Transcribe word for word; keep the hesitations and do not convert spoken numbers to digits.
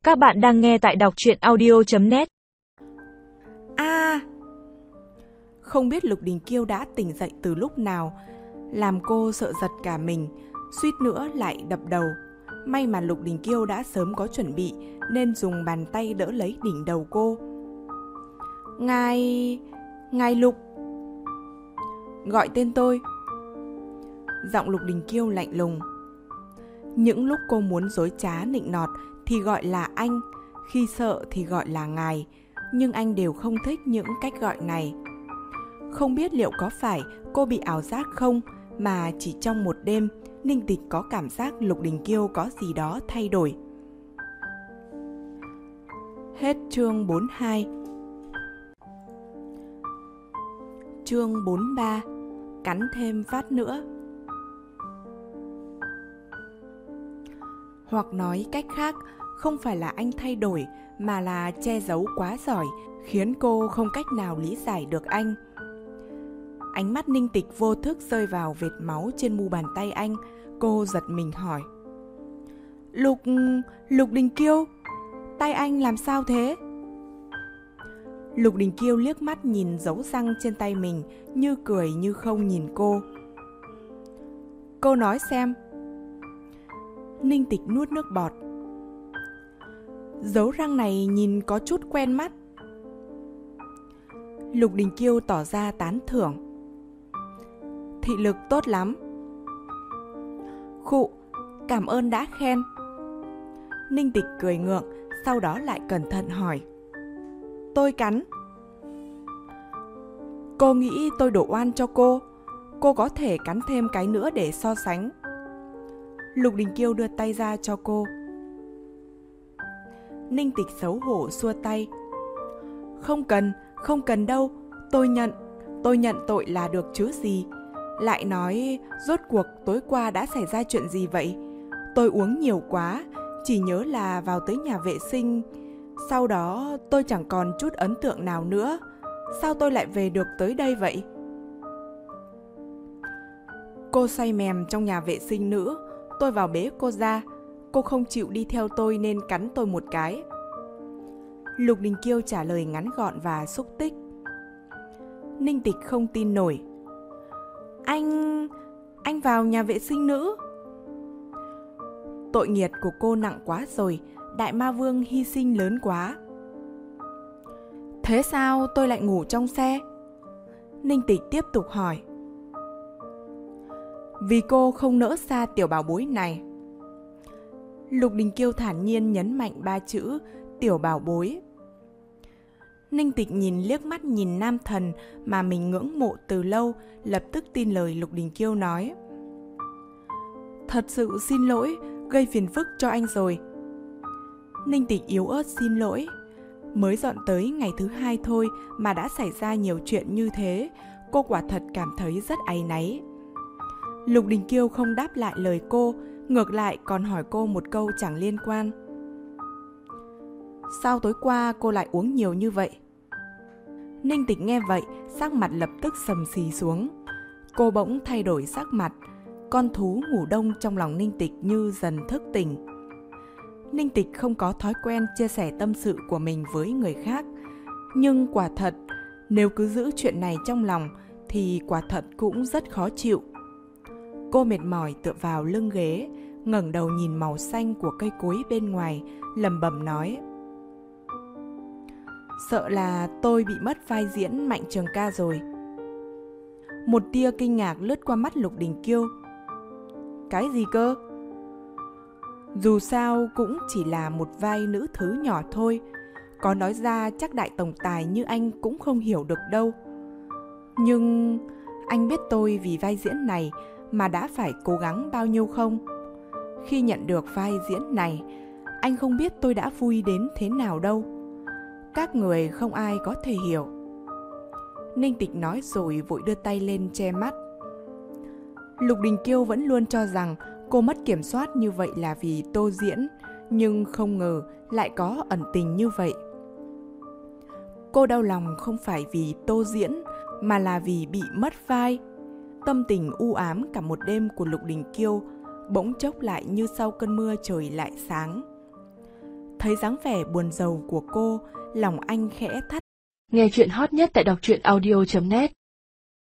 Các bạn đang nghe tại đọc truyện audio chấm net. À! Không biết Lục Đình Kiêu đã tỉnh dậy từ lúc nào, làm cô sợ giật cả mình, suýt nữa lại đập đầu. May mà Lục Đình Kiêu đã sớm có chuẩn bị nên dùng bàn tay đỡ lấy đỉnh đầu cô. Ngài... Ngài Lục... Gọi tên tôi. Giọng Lục Đình Kiêu lạnh lùng. Những lúc cô muốn dối trá nịnh nọt thì gọi là anh, khi sợ thì gọi là ngài, nhưng anh đều không thích những cách gọi này. Không biết liệu có phải cô bị ảo giác không, mà chỉ trong một đêm, Ninh Tịch có cảm giác Lục Đình Kiêu có gì đó thay đổi. Hết chương bốn mươi hai. Chương bốn mươi ba. Cắn thêm phát nữa. Hoặc nói cách khác, không phải là anh thay đổi, mà là che giấu quá giỏi, khiến cô không cách nào lý giải được anh. Ánh mắt Ninh Tịch vô thức rơi vào vệt máu trên mu bàn tay anh. Cô giật mình hỏi: Lục... Lục Đình Kiêu, tay anh làm sao thế? Lục Đình Kiêu liếc mắt nhìn dấu răng trên tay mình, như cười như không nhìn cô. Cô nói xem. Ninh Tịch nuốt nước bọt. Dấu răng này nhìn có chút quen mắt. Lục Đình Kiêu tỏ ra tán thưởng. Thị lực tốt lắm. Khụ, cảm ơn đã khen. Ninh Tịch cười ngượng, sau đó lại cẩn thận hỏi: Tôi cắn. Cô nghĩ tôi đổ oan cho cô. Cô có thể cắn thêm cái nữa để so sánh. Lục Đình Kiêu đưa tay ra cho cô. Ninh Tịch xấu hổ xua tay. Không cần, không cần đâu. Tôi nhận, tôi nhận tội là được chứ gì. Lại nói, rốt cuộc tối qua đã xảy ra chuyện gì vậy? Tôi uống nhiều quá, chỉ nhớ là vào tới nhà vệ sinh. Sau đó tôi chẳng còn chút ấn tượng nào nữa. Sao tôi lại về được tới đây vậy? Cô say mềm trong nhà vệ sinh nữ. Tôi vào bế cô ra. Cô không chịu đi theo tôi nên cắn tôi một cái. Lục Đình Kiêu trả lời ngắn gọn và xúc tích. Ninh Tịch không tin nổi. Anh... anh vào nhà vệ sinh nữ? Tội nghiệt của cô nặng quá rồi. Đại ma vương hy sinh lớn quá. Thế sao tôi lại ngủ trong xe? Ninh Tịch tiếp tục hỏi. Vì cô không nỡ xa tiểu bảo bối này. Lục Đình Kiêu thản nhiên nhấn mạnh ba chữ tiểu bảo bối. Ninh Tịch nhìn liếc mắt nhìn nam thần mà mình ngưỡng mộ từ lâu, lập tức tin lời Lục Đình Kiêu nói. Thật sự xin lỗi, gây phiền phức cho anh rồi. Ninh Tịch yếu ớt xin lỗi. Mới dọn tới ngày thứ hai thôi mà đã xảy ra nhiều chuyện như thế, cô quả thật cảm thấy rất áy náy. Lục Đình Kiêu không đáp lại lời cô, ngược lại còn hỏi cô một câu chẳng liên quan. Sao tối qua cô lại uống nhiều như vậy? Ninh Tịch nghe vậy, sắc mặt lập tức sầm xì xuống. Cô bỗng thay đổi sắc mặt, con thú ngủ đông trong lòng Ninh Tịch như dần thức tỉnh. Ninh Tịch không có thói quen chia sẻ tâm sự của mình với người khác, nhưng quả thật, nếu cứ giữ chuyện này trong lòng thì quả thật cũng rất khó chịu. Cô mệt mỏi tựa vào lưng ghế, ngẩng đầu nhìn màu xanh của cây cối bên ngoài, lẩm bẩm nói. Sợ là tôi bị mất vai diễn Mạnh Trường Ca rồi. Một tia kinh ngạc lướt qua mắt Lục Đình Kiêu. Cái gì cơ? Dù sao cũng chỉ là một vai nữ thứ nhỏ thôi. Có nói ra chắc đại tổng tài như anh cũng không hiểu được đâu. Nhưng anh biết tôi vì vai diễn này mà đã phải cố gắng bao nhiêu không? Khi nhận được vai diễn này, anh không biết tôi đã vui đến thế nào đâu. Các người không ai có thể hiểu. Ninh Tịch nói rồi vội đưa tay lên che mắt. Lục Đình Kiêu vẫn luôn cho rằng cô mất kiểm soát như vậy là vì tô diễn, nhưng không ngờ lại có ẩn tình như vậy. Cô đau lòng không phải vì tô diễn, mà là vì bị mất vai. Tâm tình u ám cả một đêm của Lục Đình Kiêu bỗng chốc lại như sau cơn mưa trời lại sáng. Thấy dáng vẻ buồn rầu của cô, lòng anh khẽ thắt. Nghe chuyện hot nhất tại đọc truyện audio chấm net